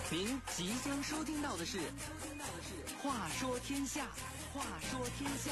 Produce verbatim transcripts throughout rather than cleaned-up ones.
您即将收听到的是《话说天下》，话说天下。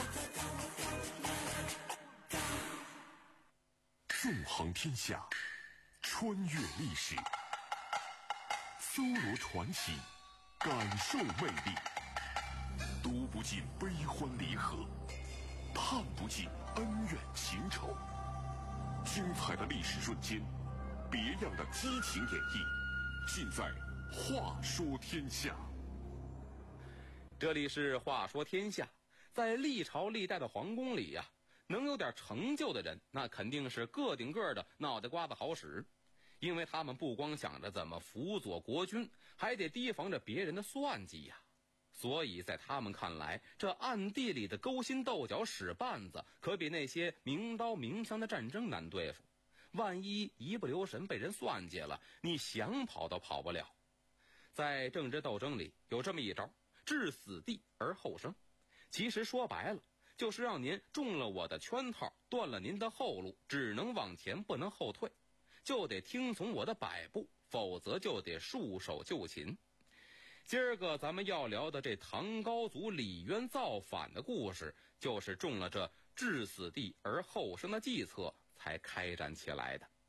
纵横天下，穿越历史，搜罗传奇，感受魅力，读不尽悲欢离合，探不尽恩怨情仇。精彩的历史瞬间，别样的激情演绎，尽在话说天下。 这里是话说天下。在历朝历代的皇宫里呀、啊，能有点成就的人，那肯定是个顶个的脑袋瓜子好使，因为他们不光想着怎么辅佐国君，还得提防着别人的算计呀。所以在他们看来，这暗地里的勾心斗角使绊子，可比那些明刀明枪的战争难对付。万一一不留神被人算计了，你想跑都跑不了。在政治斗争里有这么一招，置死地而后生。其实说白了，就是让您中了我的圈套，断了您的后路，只能往前不能后退，就得听从我的摆布，否则就得束手就擒。今儿个咱们要聊的这唐高祖李渊造反的故事，就是中了这置死地而后生的计策才开展起来的。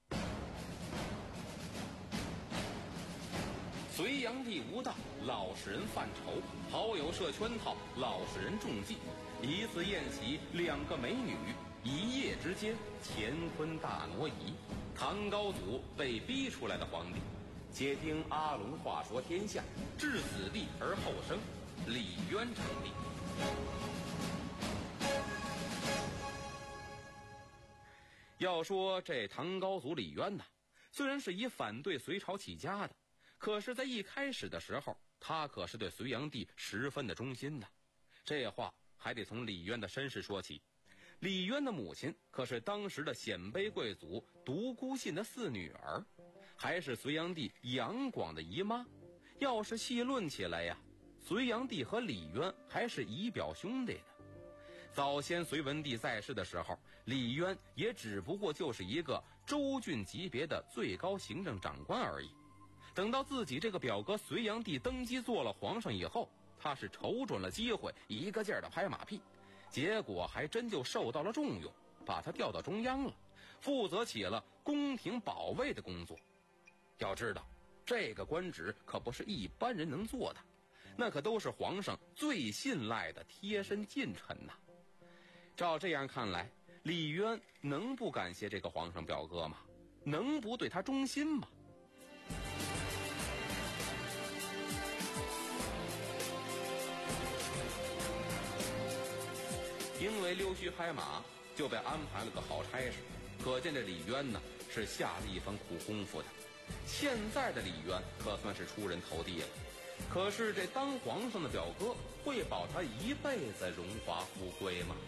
隋炀帝无道，老实人犯愁，好友设圈套，老实人中计。一次宴席，两个美女，一夜之间乾坤大挪移。唐高祖被逼出来的皇帝。且听阿龙话说天下，置死地而后生，李渊成立。要说这唐高祖李渊呐，虽然是以反对隋朝起家的，可是在一开始的时候，他可是对隋炀帝十分的忠心的。这话还得从李渊的身世说起。李渊的母亲可是当时的鲜卑贵族独孤信的四女儿，还是隋炀帝杨广的姨妈。要是细论起来呀，隋炀帝和李渊还是姨表兄弟的。早先隋文帝在世的时候，李渊也只不过就是一个州郡级别的最高行政长官而已。等到自己这个表哥隋炀帝登基做了皇上以后，他是瞅准了机会，一个劲儿的拍马屁，结果还真就受到了重用，把他调到中央了，负责起了宫廷保卫的工作。要知道，这个官职可不是一般人能做的，那可都是皇上最信赖的贴身近臣呐。照这样看来，李渊能不感谢这个皇上表哥吗？能不对他忠心吗？因为溜须拍马就被安排了个好差事，可见这李渊呢是下了一番苦功夫的。现在的李渊可算是出人头地了，可是这当皇上的表哥会保他一辈子荣华富贵吗？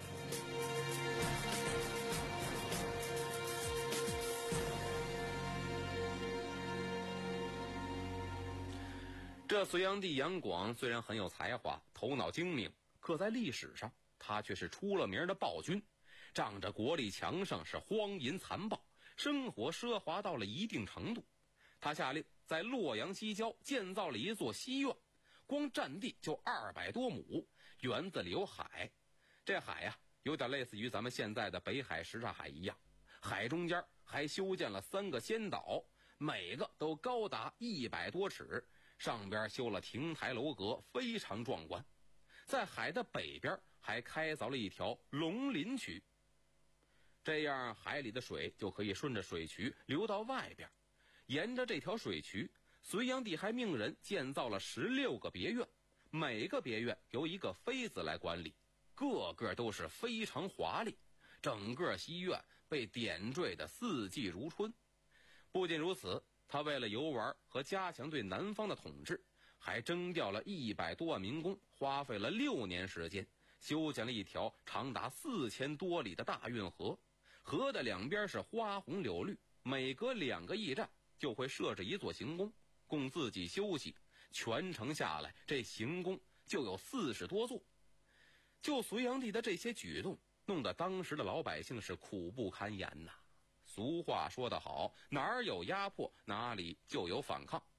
这隋炀帝杨广虽然很有才华，头脑精明，可在历史上他却是出了名的暴君，仗着国力强盛，是荒淫残暴，生活奢华到了一定程度。他下令在洛阳西郊建造了一座西苑，光占地就二百多亩，园子里有海，这海呀、啊、有点类似于咱们现在的北海什刹海一样，海中间还修建了三个仙岛，每个都高达一百多尺，上边修了亭台楼阁，非常壮观。在海的北边还开凿了一条龙鳞渠，这样海里的水就可以顺着水渠流到外边。沿着这条水渠，隋炀帝还命人建造了十六个别院，每个别院由一个妃子来管理，个个都是非常华丽，整个西苑被点缀的四季如春。不仅如此，他为了游玩和加强对南方的统治，还征调了一百多万民工，花费了六年时间，修建了一条长达四千多里的大运河，河的两边是花红柳绿，每隔两个驿站就会设置一座行宫，供自己休息。全程下来，这行宫就有四十多座。就隋炀帝的这些举动，弄得当时的老百姓是苦不堪言呐。俗话说得好，哪儿有压迫，哪里就有反抗。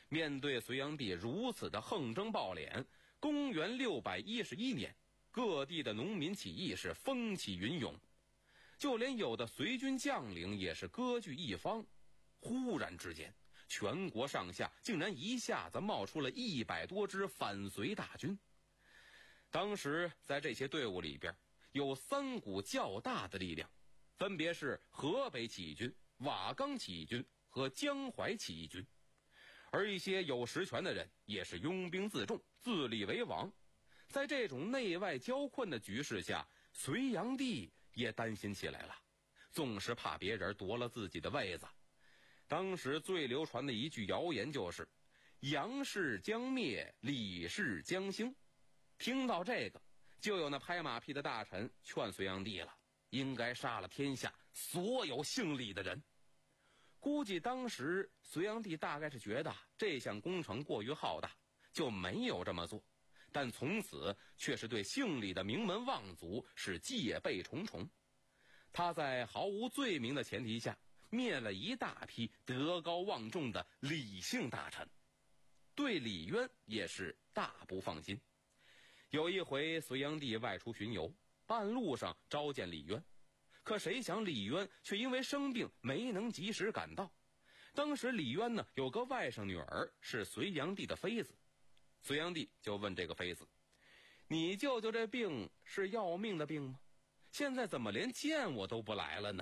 面对隋炀帝如此的横征暴敛，公元六百一十一年，各地的农民起义是风起云涌，就连有的隋军将领也是割据一方。忽然之间，全国上下竟然一下子冒出了一百多支反隋大军。当时在这些队伍里边，有三股较大的力量，分别是河北起义军、瓦岗起义军和江淮起义军。而一些有实权的人也是拥兵自重，自立为王。在这种内外交困的局势下，隋炀帝也担心起来了，总是怕别人夺了自己的位子。当时最流传的一句谣言就是杨氏将灭，李氏将兴。听到这个，就有那拍马屁的大臣劝隋炀帝了，应该杀了天下所有姓李的人。估计当时隋炀帝大概是觉得这项工程过于浩大，就没有这么做，但从此却是对姓李的名门望族是戒备重重。他在毫无罪名的前提下，灭了一大批德高望重的李姓大臣，对李渊也是大不放心。有一回隋炀帝外出巡游，半路上召见李渊，可谁想李渊却因为生病没能及时赶到。当时李渊呢有个外甥女儿是隋炀帝的妃子，隋炀帝就问这个妃子，你舅舅这病是要命的病吗？现在怎么连见我都不来了呢？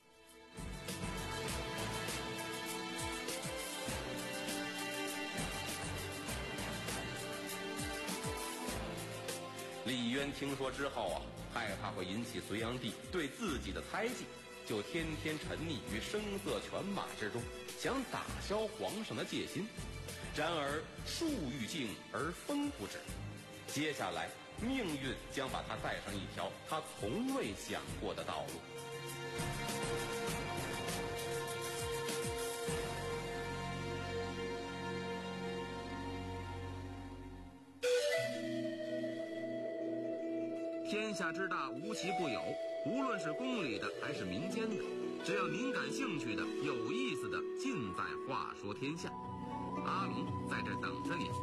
李渊听说之后啊，害怕会引起隋炀帝对自己的猜忌，就天天沉溺于声色犬马之中，想打消皇上的戒心。然而树欲静而风不止，接下来命运将把他带上一条他从未想过的道路。天下之大，无奇不有，无论是宫里的还是民间的，只要您感兴趣的、有意思的，尽在话说天下。阿龙在这等着您。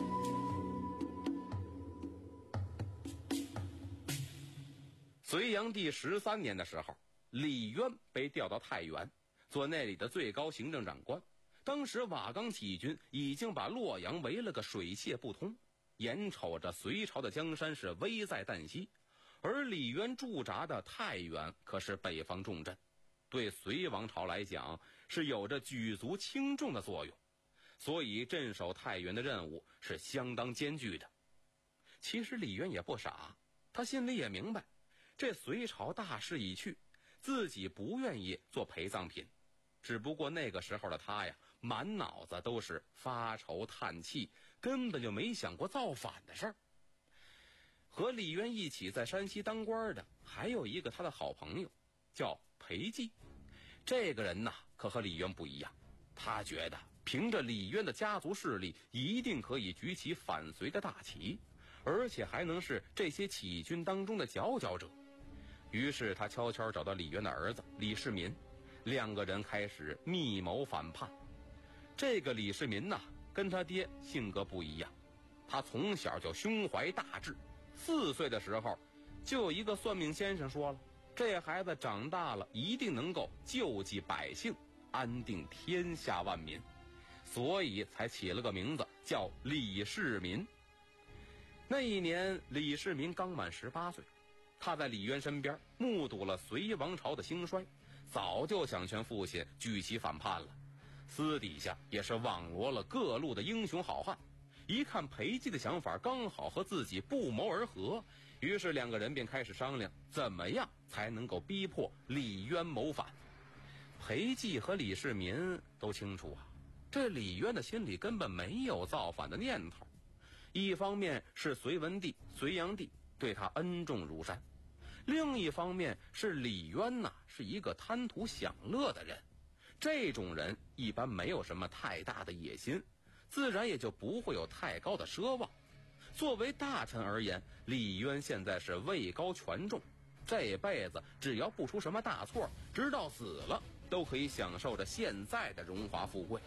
隋炀帝十三年的时候，李渊被调到太原，做那里的最高行政长官。当时瓦岗起义军已经把洛阳围了个水泄不通，眼瞅着隋朝的江山是危在旦夕，而李渊驻扎的太原可是北方重镇，对隋王朝来讲是有着举足轻重的作用，所以镇守太原的任务是相当艰巨的。其实李渊也不傻，他心里也明白，这隋朝大势已去，自己不愿意做陪葬品。只不过那个时候的他呀，满脑子都是发愁叹气，根本就没想过造反的事儿。和李渊一起在山西当官的还有一个他的好朋友，叫裴寂。这个人呐，可和李渊不一样，他觉得凭着李渊的家族势力，一定可以举起反隋的大旗，而且还能是这些起义军当中的佼佼者。于是他悄悄找到李渊的儿子李世民，两个人开始密谋反叛。这个李世民呐，跟他爹性格不一样，他从小就胸怀大志。四岁的时候，就有一个算命先生说了，这孩子长大了一定能够救济百姓，安定天下万民，所以才起了个名字叫李世民。那一年李世民刚满十八岁，他在李渊身边目睹了隋王朝的兴衰，早就想劝父亲举旗反叛了，私底下也是网罗了各路的英雄好汉。一看裴寂的想法刚好和自己不谋而合，于是两个人便开始商量怎么样才能够逼迫李渊谋反。裴寂和李世民都清楚啊，这李渊的心里根本没有造反的念头。一方面是隋文帝隋炀帝对他恩重如山，另一方面是李渊呐是一个贪图享乐的人，这种人一般没有什么太大的野心，自然也就不会有太高的奢望。作为大臣而言，李渊现在是位高权重，这辈子只要不出什么大错，直到死了都可以享受着现在的荣华富贵。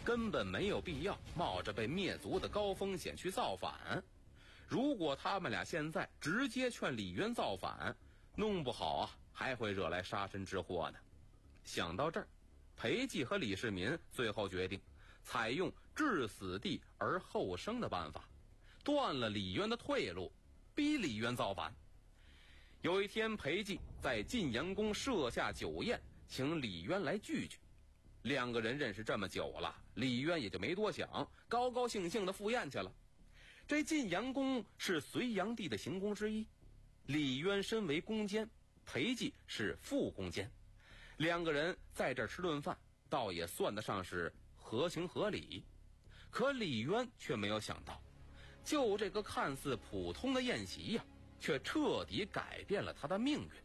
根本没有必要冒着被灭族的高风险去造反。如果他们俩现在直接劝李渊造反，弄不好啊还会惹来杀身之祸呢。想到这儿，裴寂和李世民最后决定采用置死地而后生的办法，断了李渊的退路，逼李渊造反。有一天，裴寂在晋阳宫设下酒宴，请李渊来聚聚。两个人认识这么久了，李渊也就没多想，高高兴兴的赴宴去了。这晋阳宫是隋炀帝的行宫之一，李渊身为宫监，裴寂是副宫监，两个人在这儿吃顿饭，倒也算得上是合情合理。可李渊却没有想到，就这个看似普通的宴席呀、啊，却彻底改变了他的命运。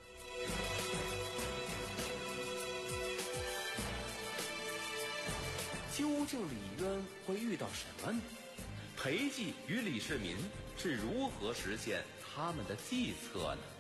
究竟李渊会遇到什么呢？裴寂与李世民是如何实现他们的计策呢？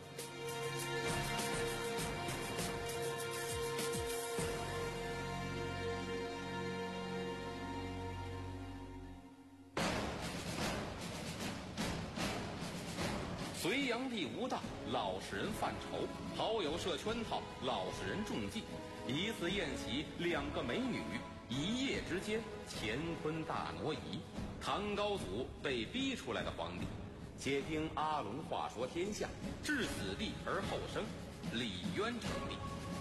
隋炀帝无道，老实人犯愁，好友设圈套，老实人中计。一次宴席，两个美女，一夜之间乾坤大挪移。唐高祖被逼出来的皇帝，且听阿龙话说天下，置死地而后生，李渊成立。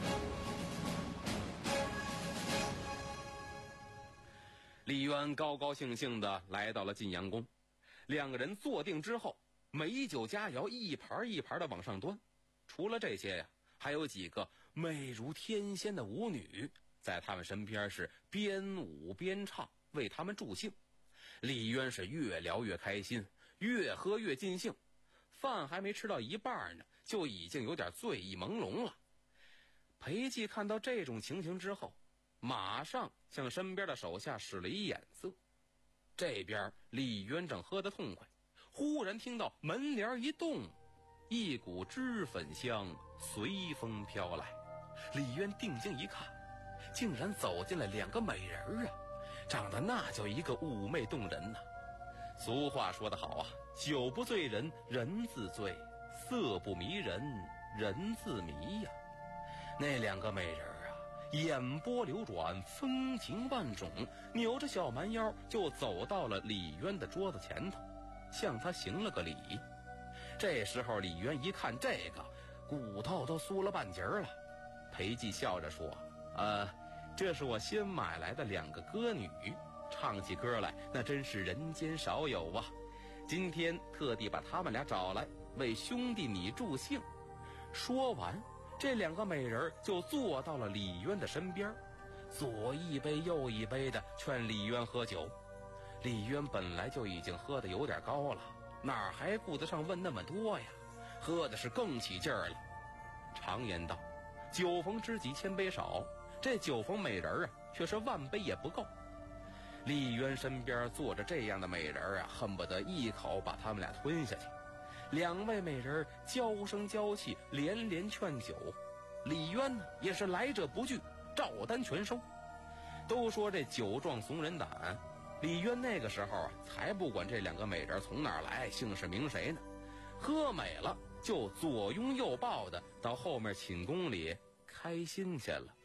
李渊高高兴兴地来到了晋阳宫，两个人坐定之后，美酒佳肴一盘一盘的往上端。除了这些呀，还有几个美如天仙的舞女在他们身边是边舞边唱，为他们助兴。李渊是越聊越开心，越喝越尽兴，饭还没吃到一半呢，就已经有点醉意朦胧了。裴寂看到这种情形之后，马上向身边的手下使了一眼色。这边李渊正喝得痛快，忽然听到门帘一动，一股脂粉香随风飘来。李渊定睛一看，竟然走进来两个美人儿啊，长得那叫一个妩媚动人呐、啊。俗话说得好啊，酒不醉人人自醉，色不迷人人自迷呀、啊。那两个美人儿啊，眼波流转，风情万种，扭着小蛮腰就走到了李渊的桌子前头，向他行了个礼。这时候李渊一看这个，骨头都酥了半截了。裴寂笑着说：呃这是我新买来的两个歌女，唱起歌来那真是人间少有啊。今天特地把他们俩找来，为兄弟你助兴。说完，这两个美人就坐到了李渊的身边，左一杯右一杯的劝李渊喝酒。李渊本来就已经喝得有点高了，哪还顾得上问那么多呀，喝的是更起劲儿了。常言道，酒逢知己千杯少，这酒逢美人啊，却是万杯也不够。李渊身边坐着这样的美人啊，恨不得一口把他们俩吞下去。两位美人娇声娇气，连连劝酒。李渊呢，也是来者不拒，照单全收。都说这酒壮怂人胆，李渊那个时候啊，才不管这两个美人从哪儿来，姓氏名谁呢。喝美了，就左拥右抱的到后面寝宫里开心去了。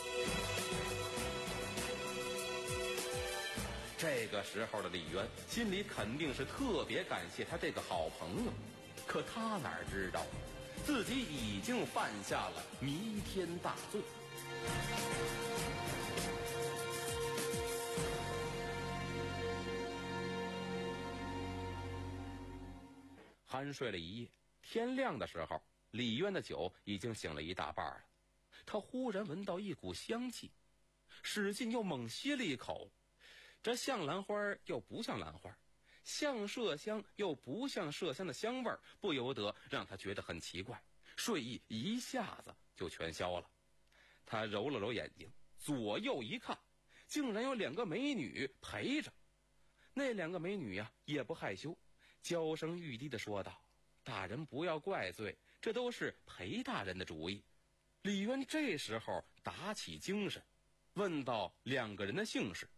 这个时候的李渊心里肯定是特别感谢他这个好朋友，可他哪知道自己已经犯下了弥天大罪。酣睡了一夜，天亮的时候，李渊的酒已经醒了一大半了。他忽然闻到一股香气，使劲又猛吸了一口。这像兰花又不像兰花，像麝香又不像麝香的香味儿，不由得让他觉得很奇怪，睡意一下子就全消了。他揉了揉眼睛，左右一看，竟然有两个美女陪着。那两个美女呀、啊，也不害羞，娇声欲滴地说道：大人不要怪罪，这都是裴大人的主意。李渊这时候打起精神，问到两个人的姓氏，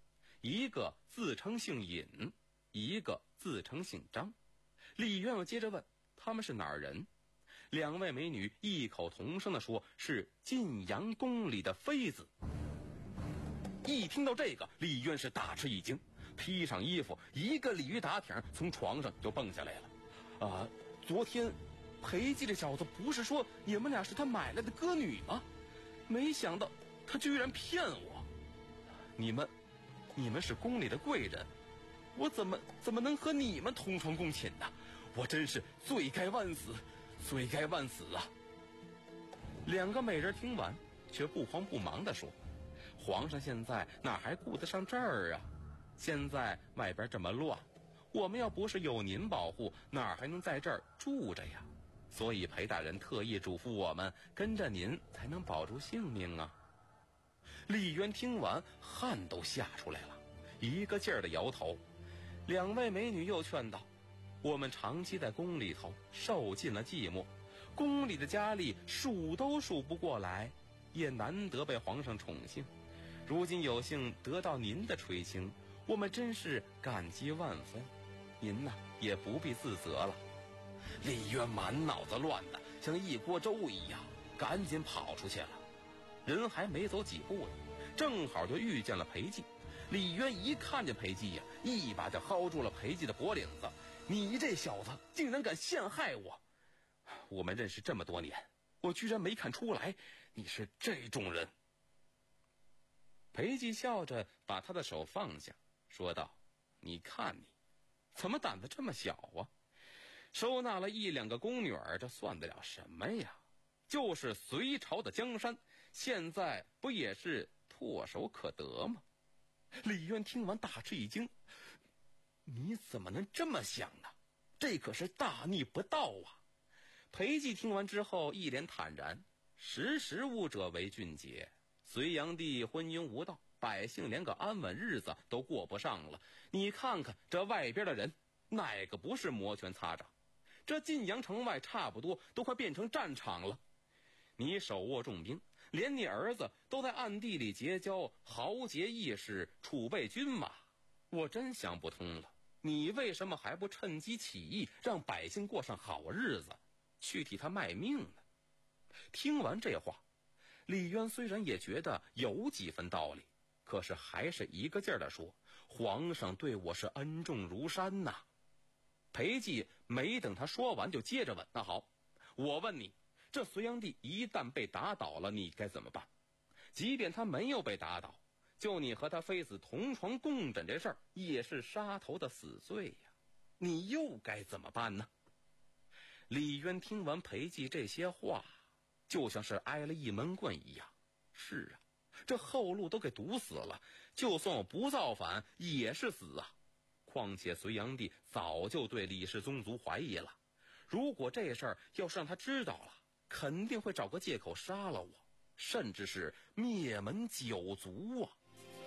一个自称姓尹，一个自称姓张。李渊又接着问他们是哪儿人，两位美女异口同声地说是晋阳宫里的妃子。一听到这个，李渊是大吃一惊，披上衣服，一个鲤鱼打挺从床上就蹦下来了。啊、呃，昨天裴寂这小子不是说你们俩是他买来的歌女吗？没想到他居然骗我！你们，你们是宫里的贵人，我怎么怎么能和你们同床共寝呢？我真是罪该万死，罪该万死啊！两个美人听完，却不慌不忙地说：“皇上现在哪还顾得上这儿啊？现在外边这么乱，我们要不是有您保护，哪还能在这儿住着呀？所以裴大人特意嘱咐我们跟着您，才能保住性命啊！”李渊听完，汗都吓出来了，一个劲儿的摇头。两位美女又劝道：“我们长期在宫里头受尽了寂寞，宫里的佳丽数都数不过来，也难得被皇上宠幸。如今有幸得到您的垂青，我们真是感激万分。您呐，也不必自责了。”李渊满脑子乱的像一锅粥一样，赶紧跑出去了。人还没走几步呢，正好就遇见了裴寂。李渊一看见裴寂呀，一把就薅住了裴寂的脖领子：“你这小子竟然敢陷害我！我们认识这么多年，我居然没看出来你是这种人。”裴寂笑着把他的手放下，说道：“你看你，怎么胆子这么小啊？收纳了一两个宫女儿，这算得了什么呀？就是隋朝的江山，现在不也是唾手可得吗？”李渊听完大吃一惊：“你怎么能这么想呢？这可是大逆不道啊！”裴寂听完之后一脸坦然：“识时务者为俊杰，隋炀帝昏庸无道，百姓连个安稳日子都过不上了。你看看这外边的人，哪个不是摩拳擦掌？这晋阳城外差不多都快变成战场了。你手握重兵，连你儿子都在暗地里结交豪杰义士，储备军马。我真想不通了，你为什么还不趁机起义，让百姓过上好日子，去替他卖命呢？”听完这话，李渊虽然也觉得有几分道理，可是还是一个劲儿地说：“皇上对我是恩重如山呐。”裴寂没等他说完，就接着问：“那好，我问你，这隋炀帝一旦被打倒了，你该怎么办？即便他没有被打倒，就你和他妃子同床共枕这事儿，也是杀头的死罪呀，你又该怎么办呢？”李渊听完裴寂这些话，就像是挨了一闷棍一样。是啊，这后路都给堵死了，就算我不造反，也是死啊。况且隋炀帝早就对李氏宗族怀疑了，如果这事儿要是让他知道了，肯定会找个借口杀了我，甚至是灭门九族啊！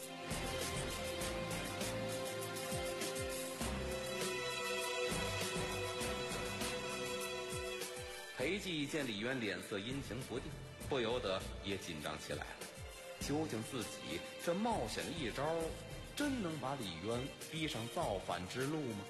裴寂见李渊脸色阴晴不定，不由得也紧张起来了。究竟自己这冒险的一招，真能把李渊逼上造反之路吗？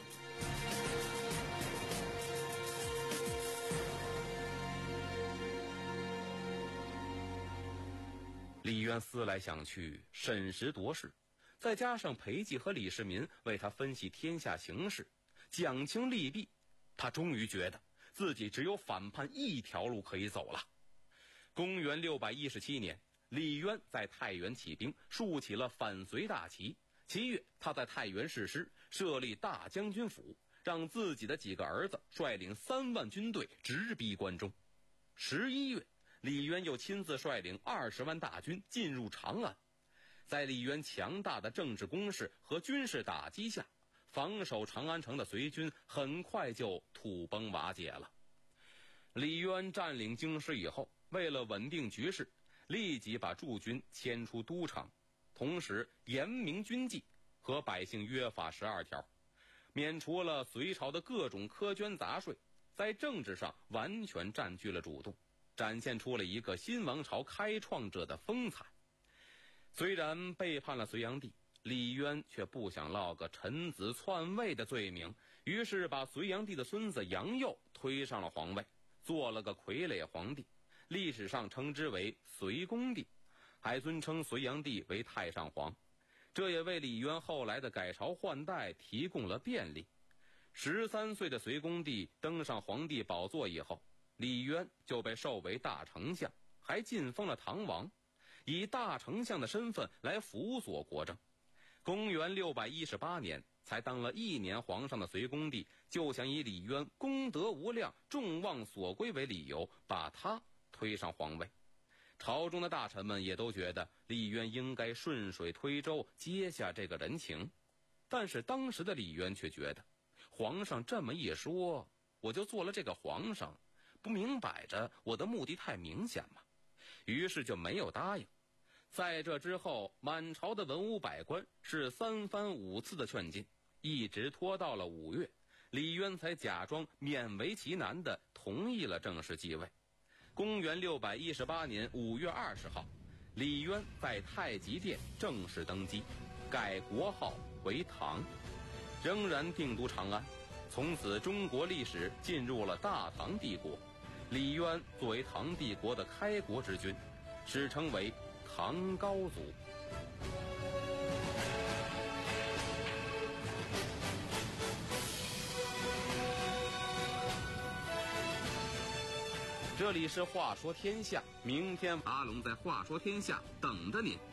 李渊思来想去，审时度势，再加上裴寂和李世民为他分析天下形势，讲清利弊，他终于觉得自己只有反叛一条路可以走了。公元六百一十七年，李渊在太原起兵，竖起了反隋大旗。七月，他在太原誓师，设立大将军府，让自己的几个儿子率领三万军队直逼关中。十一月，李渊又亲自率领二十万大军进入长安。在李渊强大的政治攻势和军事打击下，防守长安城的隋军很快就土崩瓦解了。李渊占领京师以后，为了稳定局势，立即把驻军迁出都城，同时严明军纪，和百姓约法十二条，免除了隋朝的各种苛捐杂税，在政治上完全占据了主动，展现出了一个新王朝开创者的风采。虽然背叛了隋炀帝， 李渊却不想落个臣子篡位的罪名，于是把隋炀帝的孙子杨佑推上了皇位，做了个傀儡皇帝，历史上称之为隋恭帝，还尊称隋炀帝为太上皇。这也为李渊后来的改朝换代提供了便利。十三岁的隋恭帝登上皇帝宝座以后，李渊就被授为大丞相，还晋封了唐王，以大丞相的身份来辅佐国政。公元六百一十八年，才当了一年皇上的隋恭帝，就想以李渊功德无量、众望所归为理由，把他推上皇位。朝中的大臣们也都觉得李渊应该顺水推舟，接下这个人情。但是当时的李渊却觉得，皇上这么一说，我就做了这个皇上，不明摆着我的目的太明显吗？于是就没有答应。在这之后，满朝的文武百官是三番五次的劝进，一直拖到了五月，李渊才假装勉为其难地同意了正式继位。公元六百一十八年五月二十号，李渊在太极殿正式登基，改国号为唐，仍然定都长安。从此中国历史进入了大唐帝国。李渊作为唐帝国的开国之君，史称为唐高祖。这里是话说天下，明天阿龙在话说天下等着您。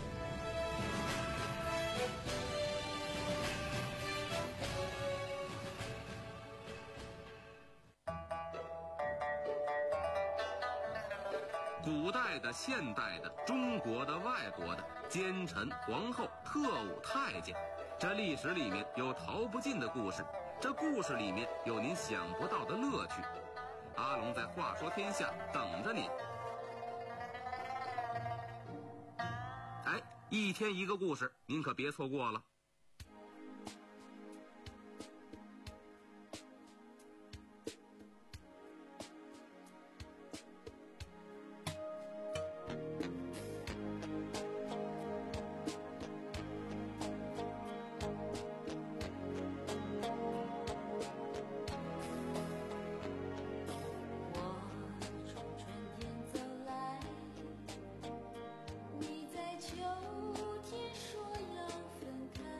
古代的、现代的、中国的、外国的，奸臣、皇后、特务、太监，这历史里面有逃不尽的故事，这故事里面有您想不到的乐趣。阿龙在话说天下等着您。哎，一天一个故事，您可别错过了。 你在秋天说要分开。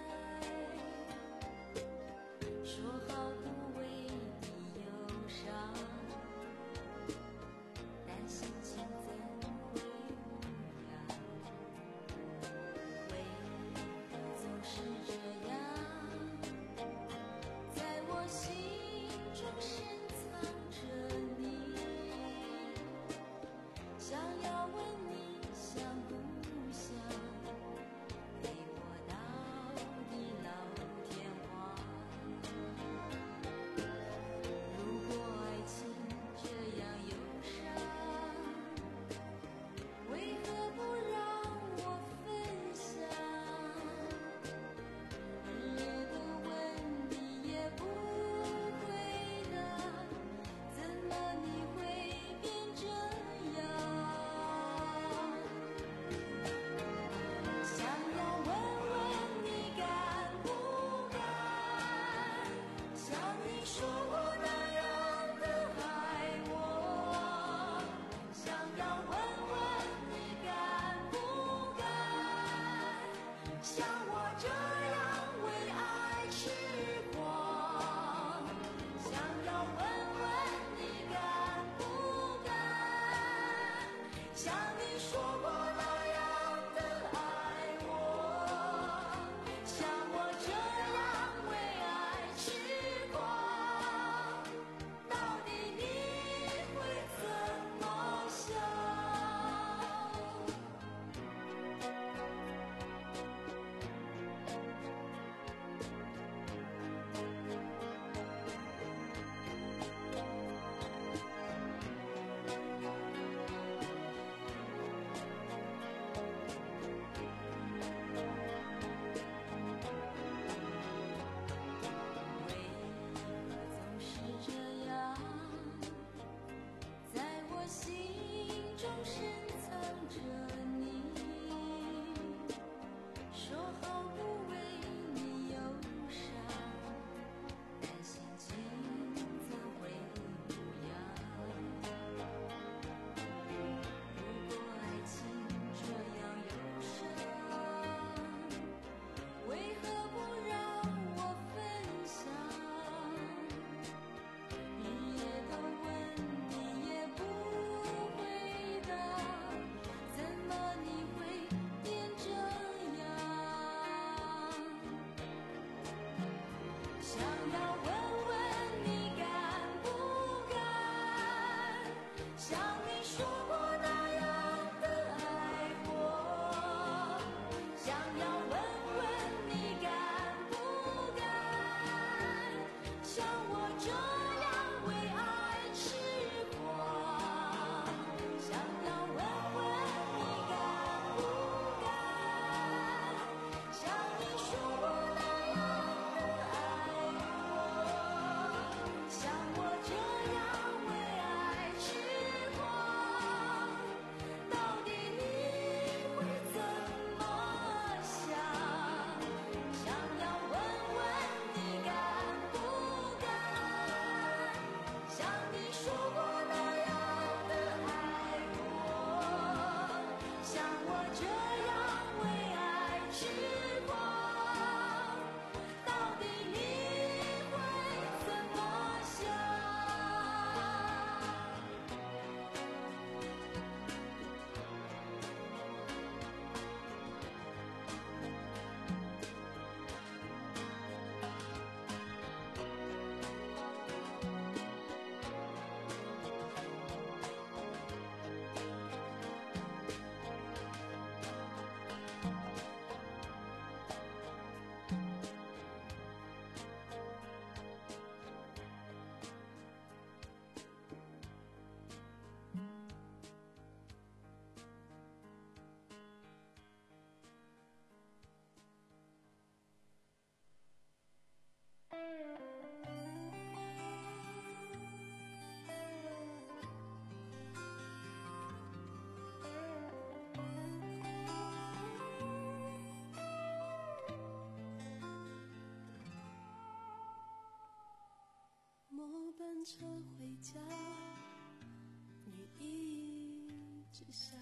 车回家，雨一直下，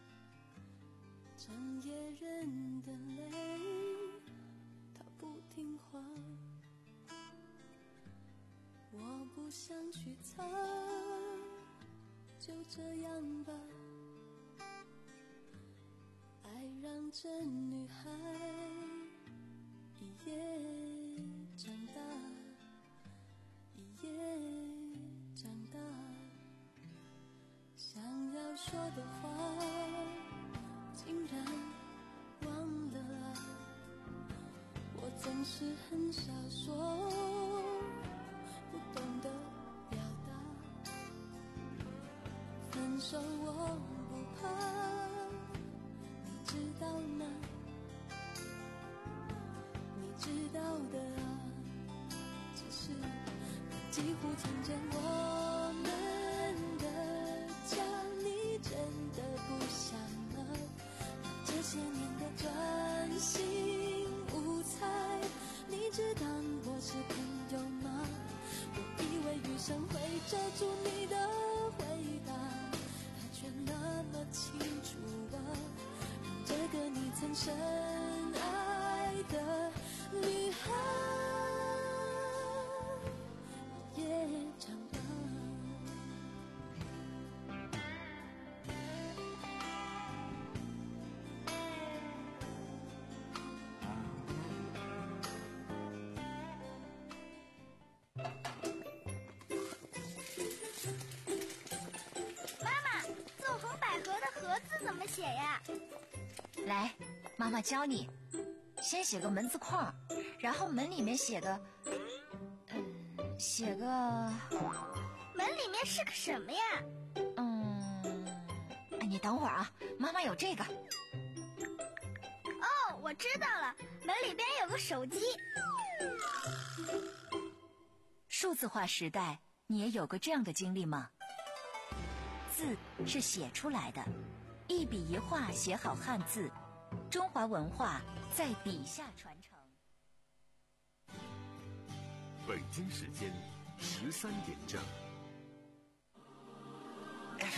整夜人的泪，它不听话，我不想去擦，就这样吧。爱让这女孩一夜长大，一夜长大，想要说的话竟然忘了啊，我总是很少说，不懂得表达，分手我不怕，你知道吗？你知道的啊，只是几乎成真我们的家，你真的不想了？这些年的专心无猜，你只当我是朋友吗？我以为余生会遮住你的回答，它却那么清楚啊，让这个你曾深爱的女孩也长大。 纵横捭阖的阖字怎么写呀？ 来，妈妈教你。先写个门字框，然后门里面写个，嗯，写个…… 门里面是个什么呀？ 嗯，哎，你等会儿啊，妈妈有这个。 哦，我知道了，门里边有个手机。 数字化时代，你也有过这样的经历吗？字是写出来的，一笔一画写好汉字，中华文化在笔下传承。 北京时间十三点整。